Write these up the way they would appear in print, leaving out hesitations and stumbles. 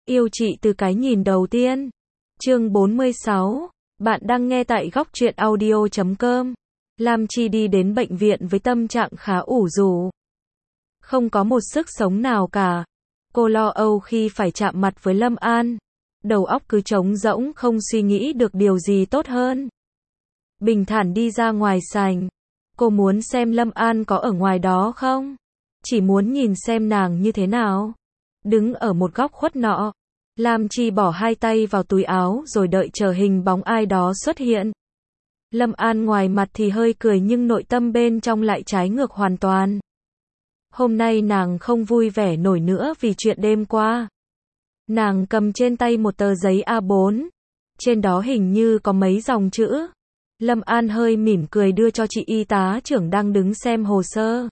Yêu chị từ cái nhìn đầu tiên. Chương 46. Bạn đang nghe tại góc truyện audio.com. Lam Chi đi đến bệnh viện với tâm trạng khá ủ rũ. Không có một sức sống nào cả. Cô lo âu khi phải chạm mặt với Lâm An. Đầu óc cứ trống rỗng, không suy nghĩ được điều gì tốt hơn. Bình thản đi ra ngoài sảnh. Cô muốn xem Lâm An có ở ngoài đó không? Chỉ muốn nhìn xem nàng như thế nào. Đứng ở một góc khuất nọ, Lam Chi bỏ hai tay vào túi áo rồi đợi chờ hình bóng ai đó xuất hiện. Lâm An ngoài mặt thì hơi cười nhưng nội tâm bên trong lại trái ngược hoàn toàn. Hôm nay nàng không vui vẻ nổi nữa vì chuyện đêm qua. Nàng cầm trên tay một tờ giấy A4. Trên đó hình như có mấy dòng chữ. Lâm An hơi mỉm cười đưa cho chị y tá trưởng đang đứng xem hồ sơ.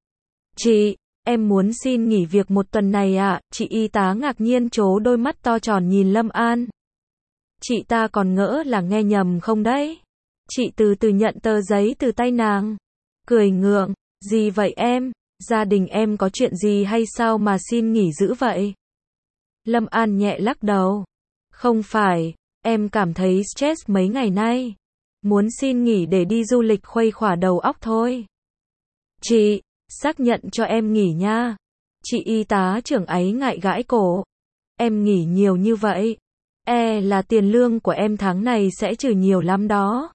Chị, em muốn xin nghỉ việc một tuần này ạ. Chị y tá ngạc nhiên trố đôi mắt to tròn nhìn Lâm An. Chị ta còn ngỡ là nghe nhầm không đấy. Chị từ từ nhận tờ giấy từ tay nàng. Cười ngượng, gì vậy em? Gia đình em có chuyện gì hay sao mà xin nghỉ dữ vậy? Lâm An nhẹ lắc đầu. Không phải, em cảm thấy stress mấy ngày nay. Muốn xin nghỉ để đi du lịch khuây khỏa đầu óc thôi. Chị, xác nhận cho em nghỉ nha. Chị y tá trưởng ấy ngại gãi cổ. Em nghỉ nhiều như vậy. Là tiền lương của em tháng này sẽ trừ nhiều lắm đó.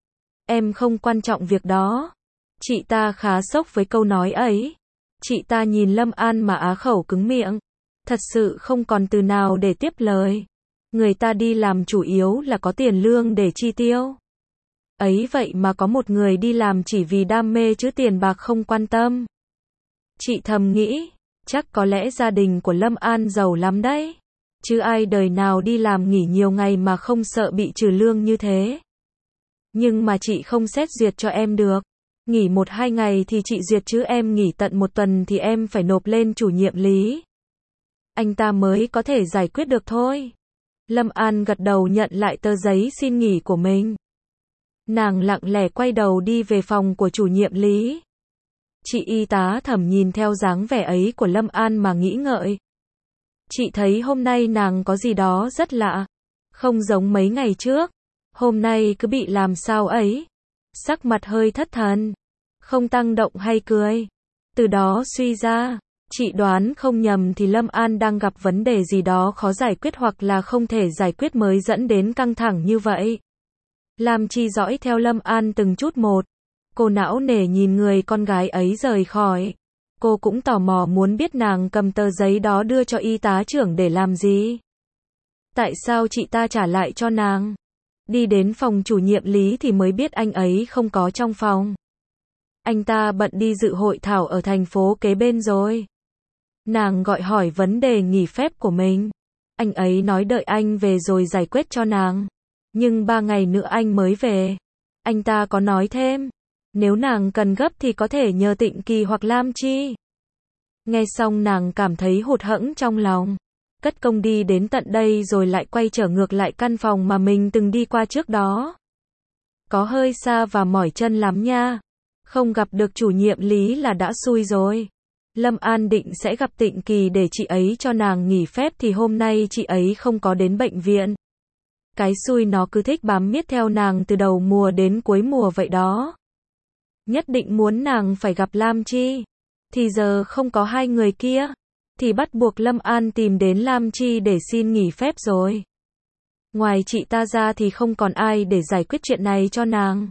Em không quan trọng việc đó. Chị ta khá sốc với câu nói ấy. Chị ta nhìn Lâm An mà á khẩu cứng miệng. Thật sự không còn từ nào để tiếp lời. Người ta đi làm chủ yếu là có tiền lương để chi tiêu. Ấy vậy mà có một người đi làm chỉ vì đam mê chứ tiền bạc không quan tâm. Chị thầm nghĩ, chắc có lẽ gia đình của Lâm An giàu lắm đấy. Chứ ai đời nào đi làm nghỉ nhiều ngày mà không sợ bị trừ lương như thế. Nhưng mà chị không xét duyệt cho em được. Nghỉ 1-2 ngày thì chị duyệt chứ em nghỉ tận 1 tuần thì em phải nộp lên chủ nhiệm lý. Anh ta mới có thể giải quyết được thôi. Lâm An gật đầu nhận lại tờ giấy xin nghỉ của mình. Nàng lặng lẽ quay đầu đi về phòng của chủ nhiệm lý. Chị y tá thầm nhìn theo dáng vẻ ấy của Lâm An mà nghĩ ngợi. Chị thấy hôm nay nàng có gì đó rất lạ. Không giống mấy ngày trước. Hôm nay cứ bị làm sao ấy. Sắc mặt hơi thất thần. Không tăng động hay cười. Từ đó suy ra, chị đoán không nhầm thì Lâm An đang gặp vấn đề gì đó khó giải quyết hoặc là không thể giải quyết mới dẫn đến căng thẳng như vậy. Lam Chi dõi theo Lâm An từng chút một. Cô não nề nhìn người con gái ấy rời khỏi. Cô cũng tò mò muốn biết nàng cầm tờ giấy đó đưa cho y tá trưởng để làm gì. Tại sao chị ta trả lại cho nàng? Đi đến phòng chủ nhiệm lý thì mới biết anh ấy không có trong phòng. Anh ta bận đi dự hội thảo ở thành phố kế bên rồi. Nàng gọi hỏi vấn đề nghỉ phép của mình. Anh ấy nói đợi anh về rồi giải quyết cho nàng. Nhưng 3 ngày nữa anh mới về. Anh ta có nói thêm, nếu nàng cần gấp thì có thể nhờ Tịnh Kỳ hoặc Lam Chi. Nghe xong nàng cảm thấy hụt hẫng trong lòng. Cất công đi đến tận đây rồi lại quay trở ngược lại căn phòng mà mình từng đi qua trước đó. Có hơi xa và mỏi chân lắm nha. Không gặp được chủ nhiệm lý là đã xui rồi. Lâm An định sẽ gặp Tịnh Kỳ để chị ấy cho nàng nghỉ phép thì hôm nay chị ấy không có đến bệnh viện. Cái xui nó cứ thích bám miết theo nàng từ đầu mùa đến cuối mùa vậy đó. Nhất định muốn nàng phải gặp Lam Chi. Thì giờ không có hai người kia. Thì bắt buộc Lâm An tìm đến Lam Chi để xin nghỉ phép rồi. Ngoài chị ta ra thì không còn ai để giải quyết chuyện này cho nàng.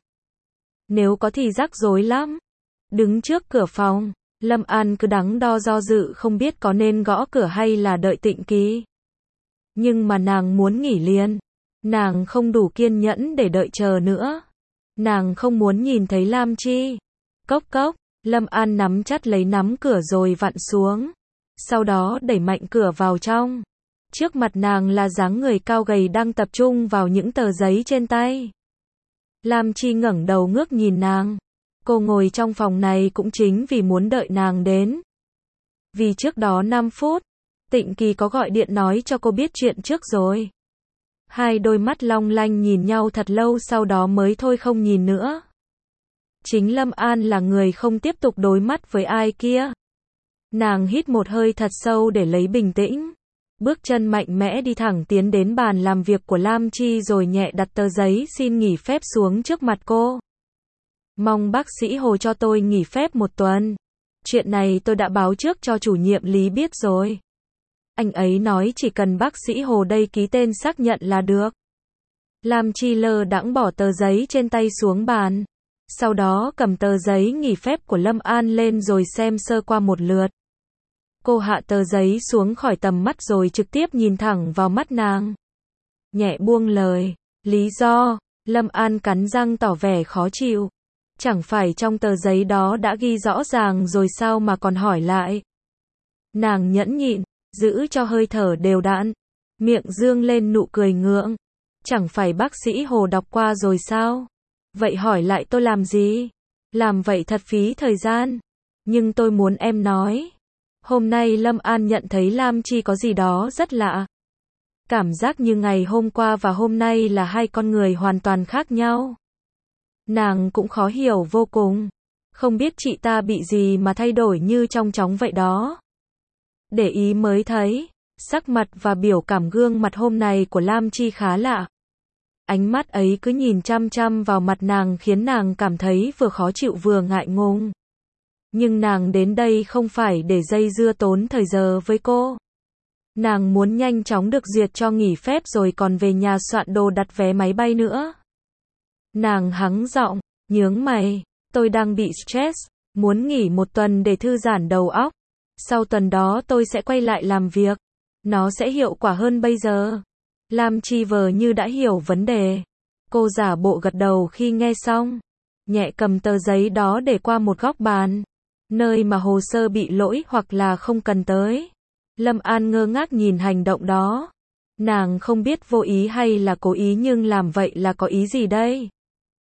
Nếu có thì rắc rối lắm. Đứng trước cửa phòng, Lâm An cứ đắn đo do dự không biết có nên gõ cửa hay là đợi Tịnh Kỳ. Nhưng mà nàng muốn nghỉ liền. Nàng không đủ kiên nhẫn để đợi chờ nữa. Nàng không muốn nhìn thấy Lam Chi. Cốc cốc, Lâm An nắm chặt lấy nắm cửa rồi vặn xuống. Sau đó đẩy mạnh cửa vào trong. Trước mặt nàng là dáng người cao gầy đang tập trung vào những tờ giấy trên tay. Lam Chi ngẩng đầu ngước nhìn nàng. Cô ngồi trong phòng này cũng chính vì muốn đợi nàng đến. Vì trước đó 5 phút, Tịnh Kỳ có gọi điện nói cho cô biết chuyện trước rồi. Hai đôi mắt long lanh nhìn nhau thật lâu sau đó mới thôi không nhìn nữa. Chính Lâm An là người không tiếp tục đối mắt với ai kia. Nàng hít một hơi thật sâu để lấy bình tĩnh. bước chân mạnh mẽ đi thẳng tiến đến bàn làm việc của Lam Chi rồi nhẹ đặt tờ giấy xin nghỉ phép xuống trước mặt cô. Mong bác sĩ Hồ cho tôi nghỉ phép 1 tuần. Chuyện này tôi đã báo trước cho chủ nhiệm Lý biết rồi. Anh ấy nói chỉ cần bác sĩ Hồ đây ký tên xác nhận là được. Lam Chi lơ đãng bỏ tờ giấy trên tay xuống bàn. Sau đó cầm tờ giấy nghỉ phép của Lâm An lên rồi xem sơ qua một lượt. Cô hạ tờ giấy xuống khỏi tầm mắt rồi trực tiếp nhìn thẳng vào mắt nàng. Nhẹ buông lời. Lý do, Lâm An cắn răng tỏ vẻ khó chịu. Chẳng phải trong tờ giấy đó đã ghi rõ ràng rồi sao mà còn hỏi lại. Nàng nhẫn nhịn, giữ cho hơi thở đều đặn. Miệng dương lên nụ cười ngượng. Chẳng phải bác sĩ Hồ đọc qua rồi sao? Vậy hỏi lại tôi làm gì? Làm vậy thật phí thời gian. Nhưng tôi muốn em nói. Hôm nay Lâm An nhận thấy Lam Chi có gì đó rất lạ. Cảm giác như ngày hôm qua và hôm nay là hai con người hoàn toàn khác nhau. Nàng cũng khó hiểu vô cùng. Không biết chị ta bị gì mà thay đổi như trong chóng vậy đó. Để ý mới thấy, sắc mặt và biểu cảm gương mặt hôm nay của Lam Chi khá lạ. Ánh mắt ấy cứ nhìn chăm chăm vào mặt nàng khiến nàng cảm thấy vừa khó chịu vừa ngại ngùng. Nhưng nàng đến đây không phải để dây dưa tốn thời giờ với cô. Nàng muốn nhanh chóng được duyệt cho nghỉ phép rồi còn về nhà soạn đồ đặt vé máy bay nữa. Nàng hắng giọng, nhướng mày, tôi đang bị stress, muốn nghỉ 1 tuần để thư giãn đầu óc. Sau tuần đó tôi sẽ quay lại làm việc. Nó sẽ hiệu quả hơn bây giờ. Lam Chi vờ như đã hiểu vấn đề. Cô giả bộ gật đầu khi nghe xong. Nhẹ cầm tờ giấy đó để qua một góc bàn. Nơi mà hồ sơ bị lỗi hoặc là không cần tới. Lâm An ngơ ngác nhìn hành động đó. Nàng không biết vô ý hay là cố ý nhưng làm vậy là có ý gì đây?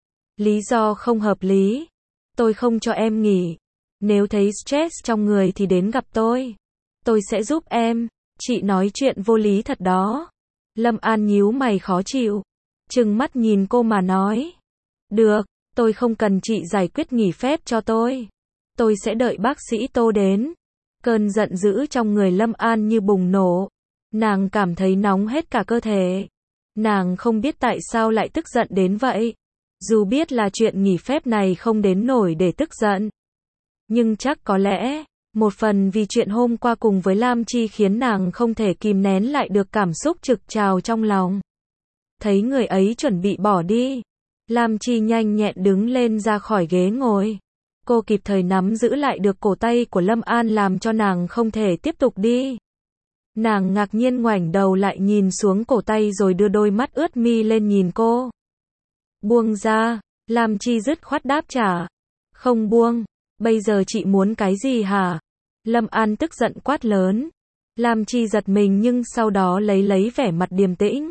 Lý do không hợp lý. Tôi không cho em nghỉ. Nếu thấy stress trong người thì đến gặp tôi. Tôi sẽ giúp em. Chị nói chuyện vô lý thật đó. Lâm An nhíu mày khó chịu. Trừng mắt nhìn cô mà nói. Được, tôi không cần chị giải quyết nghỉ phép cho tôi. Tôi sẽ đợi bác sĩ Tô đến. Cơn giận dữ trong người Lâm An như bùng nổ. Nàng cảm thấy nóng hết cả cơ thể. Nàng không biết tại sao lại tức giận đến vậy. Dù biết là chuyện nghỉ phép này không đến nổi để tức giận. Nhưng chắc có lẽ, một phần vì chuyện hôm qua cùng với Lam Chi khiến nàng không thể kìm nén lại được cảm xúc trực trào trong lòng. Thấy người ấy chuẩn bị bỏ đi. Lam Chi nhanh nhẹn đứng lên ra khỏi ghế ngồi. Cô kịp thời nắm giữ lại được cổ tay của Lâm An làm cho nàng không thể tiếp tục đi. Nàng ngạc nhiên ngoảnh đầu lại nhìn xuống cổ tay rồi đưa đôi mắt ướt mi lên nhìn cô. Buông ra, Lam Chi dứt khoát đáp trả. Không buông, bây giờ chị muốn cái gì hả? Lâm An tức giận quát lớn. Lam Chi giật mình nhưng sau đó lấy vẻ mặt điềm tĩnh.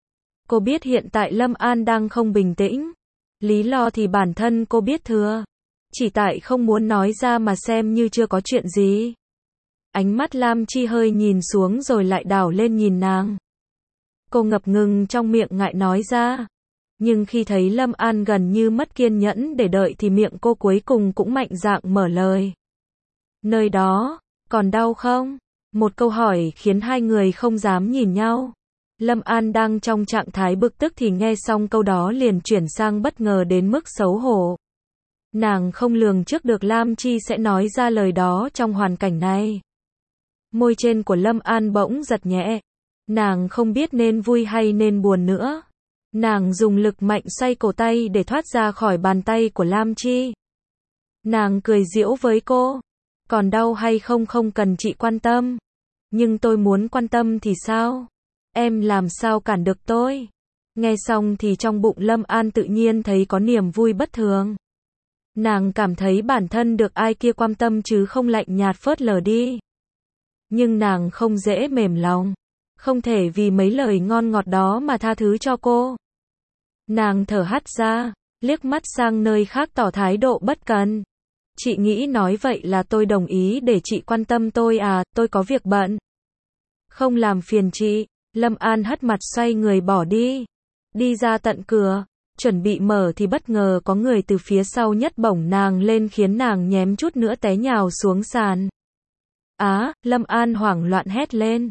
Cô biết hiện tại Lâm An đang không bình tĩnh. Lý do thì bản thân cô biết thừa. Chỉ tại không muốn nói ra mà xem như chưa có chuyện gì. Ánh mắt Lam Chi hơi nhìn xuống rồi lại đảo lên nhìn nàng. Cô ngập ngừng trong miệng ngại nói ra. Nhưng khi thấy Lâm An gần như mất kiên nhẫn để đợi thì miệng cô cuối cùng cũng mạnh dạn mở lời. Nơi đó, còn đau không? Một câu hỏi khiến hai người không dám nhìn nhau. Lâm An đang trong trạng thái bực tức thì nghe xong câu đó liền chuyển sang bất ngờ đến mức xấu hổ. Nàng không lường trước được Lam Chi sẽ nói ra lời đó trong hoàn cảnh này. Môi trên của Lâm An bỗng giật nhẹ. Nàng không biết nên vui hay nên buồn nữa. Nàng dùng lực mạnh xoay cổ tay để thoát ra khỏi bàn tay của Lam Chi. Nàng cười giễu với cô. Còn đau hay không không cần chị quan tâm. Nhưng tôi muốn quan tâm thì sao? Em làm sao cản được tôi? Nghe xong thì trong bụng Lâm An tự nhiên thấy có niềm vui bất thường. Nàng cảm thấy bản thân được ai kia quan tâm chứ không lạnh nhạt phớt lờ đi. Nhưng nàng không dễ mềm lòng. Không thể vì mấy lời ngon ngọt đó mà tha thứ cho cô. Nàng thở hắt ra, liếc mắt sang nơi khác tỏ thái độ bất cần. Chị nghĩ nói vậy là tôi đồng ý để chị quan tâm tôi à, tôi có việc bận. Không làm phiền chị. Lâm An hất mặt xoay người bỏ đi. Đi ra tận cửa, chuẩn bị mở thì bất ngờ có người từ phía sau nhấc bổng nàng lên khiến nàng nhém chút nữa té nhào xuống sàn. Á, Lâm An hoảng loạn hét lên.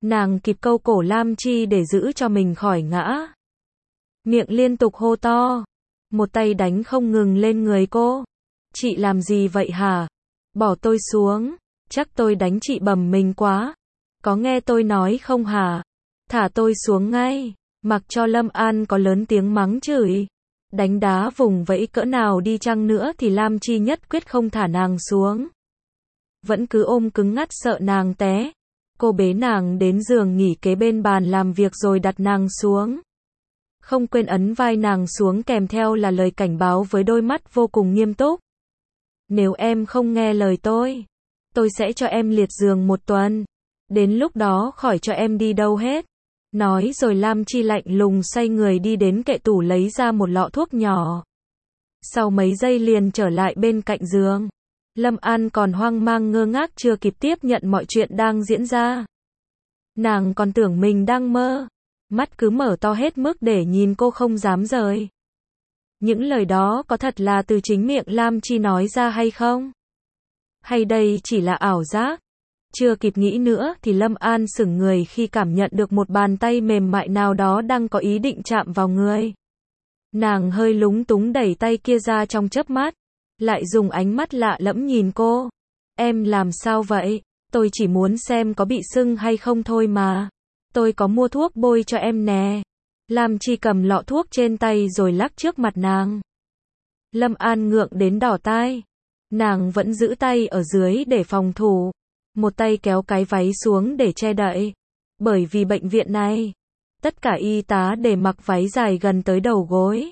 Nàng kịp câu cổ Lam Chi để giữ cho mình khỏi ngã. Miệng liên tục hô to. Một tay đánh không ngừng lên người cô. Chị làm gì vậy hả? Bỏ tôi xuống. Chắc tôi đánh chị bầm mình quá. Có nghe tôi nói không hả? Thả tôi xuống ngay. Mặc cho Lâm An có lớn tiếng mắng chửi, đánh đá vùng vẫy cỡ nào đi chăng nữa thì Lam Chi nhất quyết không thả nàng xuống. Vẫn cứ ôm cứng ngắt sợ nàng té. Cô bế nàng đến giường nghỉ kế bên bàn làm việc rồi đặt nàng xuống. Không quên ấn vai nàng xuống kèm theo là lời cảnh báo với đôi mắt vô cùng nghiêm túc. Nếu em không nghe lời tôi sẽ cho em liệt giường 1 tuần. Đến lúc đó khỏi cho em đi đâu hết. Nói rồi Lam Chi lạnh lùng xoay người đi đến kệ tủ lấy ra một lọ thuốc nhỏ. Sau mấy giây liền trở lại bên cạnh giường. Lâm An còn hoang mang ngơ ngác chưa kịp tiếp nhận mọi chuyện đang diễn ra. Nàng còn tưởng mình đang mơ. Mắt cứ mở to hết mức để nhìn cô không dám rời. Những lời đó có thật là từ chính miệng Lam Chi nói ra hay không? Hay đây chỉ là ảo giác? Chưa kịp nghĩ nữa thì Lâm An sững người khi cảm nhận được một bàn tay mềm mại nào đó đang có ý định chạm vào người. Nàng hơi lúng túng đẩy tay kia ra trong chớp mắt, lại dùng ánh mắt lạ lẫm nhìn cô. Em làm sao vậy? Tôi chỉ muốn xem có bị sưng hay không thôi mà. Tôi có mua thuốc bôi cho em nè. Lam Chi cầm lọ thuốc trên tay rồi lắc trước mặt nàng. Lâm An ngượng đến đỏ tai. Nàng vẫn giữ tay ở dưới để phòng thủ. Một tay kéo cái váy xuống để che đậy. Bởi vì bệnh viện này, tất cả y tá để mặc váy dài gần tới đầu gối.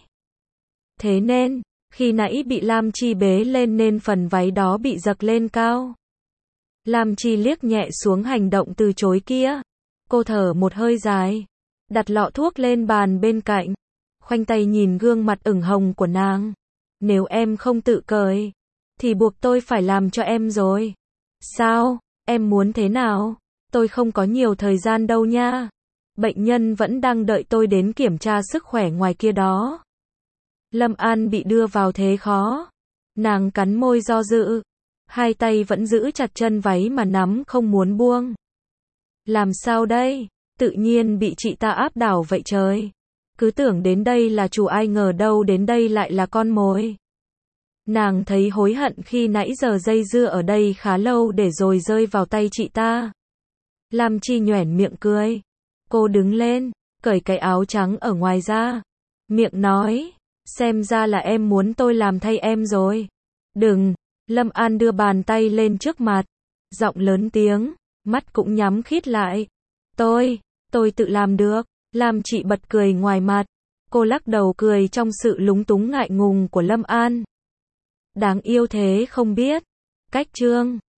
Thế nên, khi nãy bị Lam Chi bế lên nên phần váy đó bị giật lên cao. Lam Chi liếc nhẹ xuống hành động từ chối kia. Cô thở một hơi dài, đặt lọ thuốc lên bàn bên cạnh, khoanh tay nhìn gương mặt ửng hồng của nàng. Nếu em không tự cởi, thì buộc tôi phải làm cho em rồi. Sao? Em muốn thế nào? Tôi không có nhiều thời gian đâu nha. Bệnh nhân vẫn đang đợi tôi đến kiểm tra sức khỏe ngoài kia đó. Lâm An bị đưa vào thế khó. Nàng cắn môi do dự. Hai tay vẫn giữ chặt chân váy mà nắm không muốn buông. Làm sao đây? Tự nhiên bị chị ta áp đảo vậy trời. Cứ tưởng đến đây là chủ ai ngờ đâu đến đây lại là con mồi. Nàng thấy hối hận khi nãy giờ dây dưa ở đây khá lâu để rồi rơi vào tay chị ta. Lam Chi nhoẻn miệng cười. Cô đứng lên, cởi cái áo trắng ở ngoài ra. Miệng nói, xem ra là em muốn tôi làm thay em rồi. Đừng, Lâm An đưa bàn tay lên trước mặt. Giọng lớn tiếng, mắt cũng nhắm khít lại. Tôi tự làm được. Lam Chi bật cười ngoài mặt. Cô lắc đầu cười trong sự lúng túng ngại ngùng của Lâm An. Đáng yêu thế không biết. Cách chương